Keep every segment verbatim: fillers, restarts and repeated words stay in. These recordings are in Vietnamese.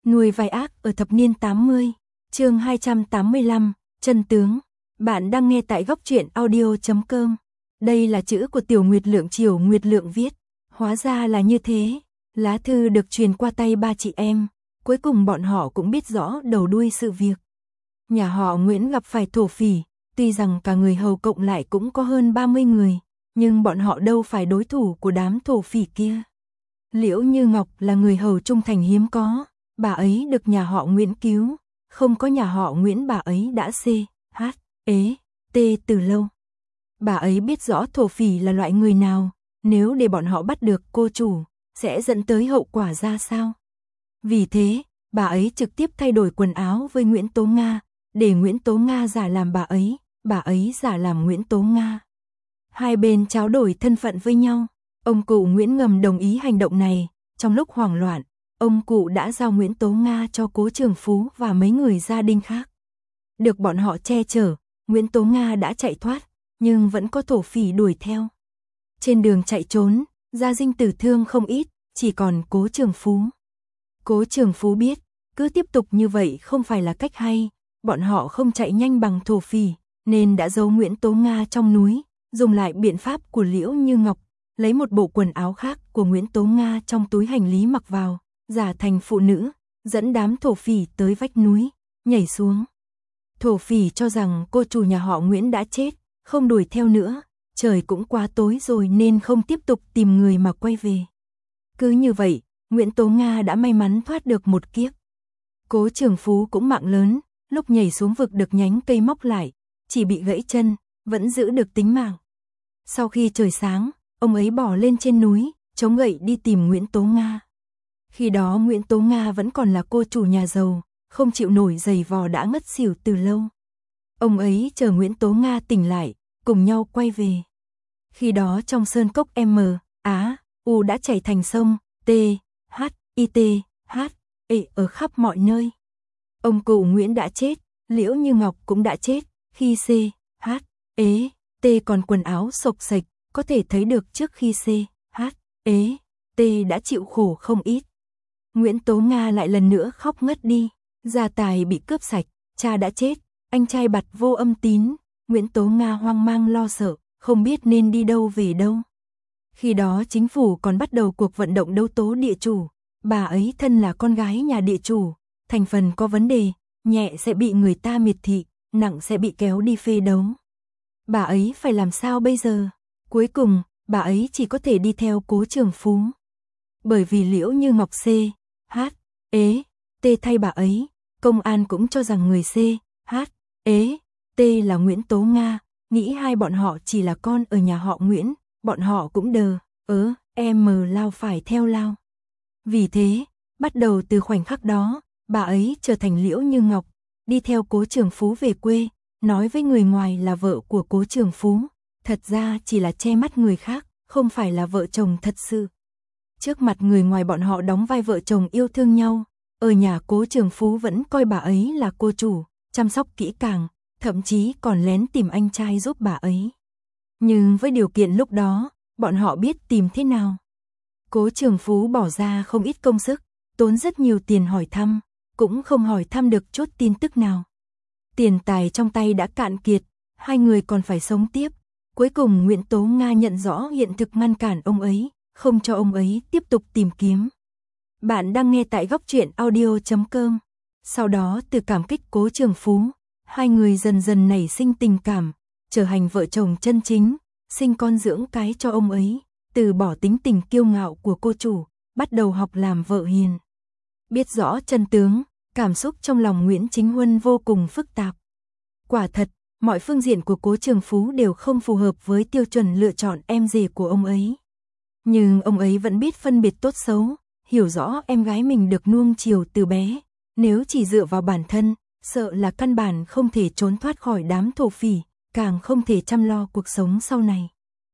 Nuôi vai ác ở thập niên tám mươi, chương hai trăm tám mươi lăm, chân tướng. Bạn đang nghe tại góc truyện audio chấm com. Đây là chữ của Tiểu Nguyệt Lượng Triều Nguyệt Lượng viết. Hóa ra là như thế. Lá thư được truyền qua tay ba chị em. Cuối cùng bọn họ cũng biết rõ đầu đuôi sự việc. Nhà họ Nguyễn gặp phải thổ phỉ. Tuy rằng cả người hầu cộng lại cũng có hơn ba mươi người. Nhưng bọn họ đâu phải đối thủ của đám thổ phỉ kia. Liễu Như Ngọc là người hầu trung thành hiếm có. Bà ấy được nhà họ Nguyễn cứu. Không có nhà họ Nguyễn bà ấy đã xê, hát, ế, tê từ lâu. Bà ấy biết rõ thổ phỉ là loại người nào. Nếu để bọn họ bắt được cô chủ, sẽ dẫn tới hậu quả ra sao. Vì thế, bà ấy trực tiếp thay đổi quần áo với Nguyễn Tố Nga. Để Nguyễn Tố Nga giả làm bà ấy, bà ấy giả làm Nguyễn Tố Nga. Hai bên trao đổi thân phận với nhau. Ông cụ Nguyễn ngầm đồng ý hành động này. Trong lúc hoảng loạn, ông cụ đã giao Nguyễn Tố Nga cho Cố Trường Phú và mấy người gia đình khác. Được bọn họ che chở, Nguyễn Tố Nga đã chạy thoát, nhưng vẫn có thổ phỉ đuổi theo. Trên đường chạy trốn, gia dinh tử thương không ít, chỉ còn Cố Trường Phú. Cố Trường Phú biết, cứ tiếp tục như vậy không phải là cách hay, bọn họ không chạy nhanh bằng thổ phỉ, nên đã giấu Nguyễn Tố Nga trong núi, dùng lại biện pháp của Liễu Như Ngọc, lấy một bộ quần áo khác của Nguyễn Tố Nga trong túi hành lý mặc vào, giả thành phụ nữ, dẫn đám thổ phỉ tới vách núi, nhảy xuống. Thổ phỉ cho rằng cô chủ nhà họ Nguyễn đã chết, không đuổi theo nữa, trời cũng quá tối rồi nên không tiếp tục tìm người mà quay về. Cứ như vậy, Nguyễn Tố Nga đã may mắn thoát được một kiếp. Cố Trường Phú cũng mạng lớn, lúc nhảy xuống vực được nhánh cây móc lại, chỉ bị gãy chân, vẫn giữ được tính mạng. Sau khi trời sáng, ông ấy bỏ lên trên núi, chống gậy đi tìm Nguyễn Tố Nga. Khi đó Nguyễn Tố Nga vẫn còn là cô chủ nhà giàu, không chịu nổi giày vò đã ngất xỉu từ lâu. Ông ấy chờ Nguyễn Tố Nga tỉnh lại, cùng nhau quay về. Khi đó trong sơn cốc M, Á, U đã chảy thành sông, T, H, I, T, H, E ở khắp mọi nơi. Ông cụ Nguyễn đã chết, Liễu Như Ngọc cũng đã chết, khi C, H, E, T còn quần áo xộc xệch, có thể thấy được trước khi C, H, E, T đã chịu khổ không ít. Nguyễn Tố Nga lại lần nữa khóc ngất đi, gia tài bị cướp sạch, cha đã chết, anh trai Bạt Vô Âm Tín, Nguyễn Tố Nga hoang mang lo sợ, không biết nên đi đâu về đâu. Khi đó chính phủ còn bắt đầu cuộc vận động đấu tố địa chủ, bà ấy thân là con gái nhà địa chủ, thành phần có vấn đề, nhẹ sẽ bị người ta miệt thị, nặng sẽ bị kéo đi phê đấu. Bà ấy phải làm sao bây giờ? Cuối cùng, bà ấy chỉ có thể đi theo Cố Trường Phú. Bởi vì Liễu Như Ngọc C, H, E, T thay bà ấy, công an cũng cho rằng người C, H, E, T là Nguyễn Tố Nga, nghĩ hai bọn họ chỉ là con ở nhà họ Nguyễn, bọn họ cũng đờ, ớ, em lao phải theo lao. Vì thế, bắt đầu từ khoảnh khắc đó, bà ấy trở thành Liễu Như Ngọc, đi theo Cố Trường Phú về quê, nói với người ngoài là vợ của Cố Trường Phú, thật ra chỉ là che mắt người khác, không phải là vợ chồng thật sự. Trước mặt người ngoài bọn họ đóng vai vợ chồng yêu thương nhau, ở nhà Cố Trường Phú vẫn coi bà ấy là cô chủ, chăm sóc kỹ càng, thậm chí còn lén tìm anh trai giúp bà ấy. Nhưng với điều kiện lúc đó, bọn họ biết tìm thế nào. Cố Trường Phú bỏ ra không ít công sức, tốn rất nhiều tiền hỏi thăm, cũng không hỏi thăm được chút tin tức nào. Tiền tài trong tay đã cạn kiệt, hai người còn phải sống tiếp. Cuối cùng Nguyễn Tố Nga nhận rõ hiện thực ngăn cản ông ấy, không cho ông ấy tiếp tục tìm kiếm. Bạn đang nghe tại góc truyện audio chấm com. Sau đó từ cảm kích Cố Trường Phú, hai người dần dần nảy sinh tình cảm, trở thành vợ chồng chân chính, sinh con dưỡng cái cho ông ấy, từ bỏ tính tình kiêu ngạo của cô chủ, bắt đầu học làm vợ hiền. Biết rõ chân tướng, cảm xúc trong lòng Nguyễn Chính Huân vô cùng phức tạp. Quả thật, mọi phương diện của Cố Trường Phú đều không phù hợp với tiêu chuẩn lựa chọn em rể của ông ấy. Nhưng ông ấy vẫn biết phân biệt tốt xấu, hiểu rõ em gái mình được nuông chiều từ bé, nếu chỉ dựa vào bản thân, sợ là căn bản không thể trốn thoát khỏi đám thổ phỉ, càng không thể chăm lo cuộc sống sau này.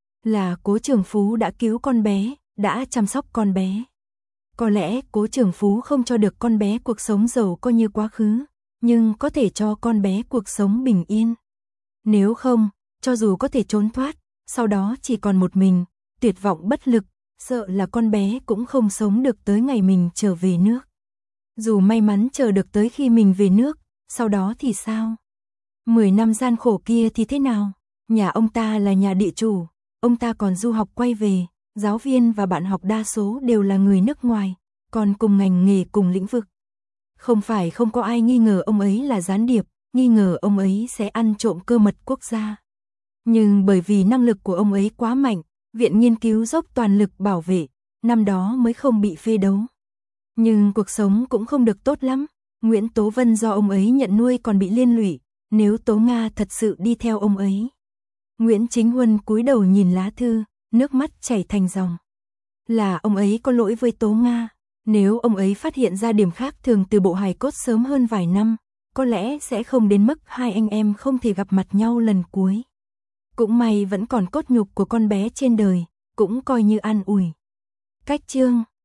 Là Cố Trường Phú đã cứu con bé, đã chăm sóc con bé. Có lẽ Cố Trường Phú không cho được con bé cuộc sống giàu có như quá khứ, nhưng có thể cho con bé cuộc sống bình yên. Nếu không, cho dù có thể trốn thoát, sau đó chỉ còn một mình, tuyệt vọng bất lực, sợ là con bé cũng không sống được tới ngày mình trở về nước. Dù may mắn chờ được tới khi mình về nước, sau đó thì sao? Mười năm gian khổ kia thì thế nào? Nhà ông ta là nhà địa chủ, ông ta còn du học quay về, giáo viên và bạn học đa số đều là người nước ngoài, còn cùng ngành nghề cùng lĩnh vực. Không phải không có ai nghi ngờ ông ấy là gián điệp, nghi ngờ ông ấy sẽ ăn trộm cơ mật quốc gia. Nhưng bởi vì năng lực của ông ấy quá mạnh, viện nghiên cứu dốc toàn lực bảo vệ, năm đó mới không bị phê đấu. Nhưng cuộc sống cũng không được tốt lắm, Nguyễn Tố Vân do ông ấy nhận nuôi còn bị liên lụy, nếu Tố Nga thật sự đi theo ông ấy. Nguyễn Chính Huân cúi đầu nhìn lá thư, nước mắt chảy thành dòng. Là ông ấy có lỗi với Tố Nga, nếu ông ấy phát hiện ra điểm khác thường từ bộ hài cốt sớm hơn vài năm, có lẽ sẽ không đến mức hai anh em không thể gặp mặt nhau lần cuối. Cũng may vẫn còn cốt nhục của con bé trên đời, cũng coi như an ủi. Cách chương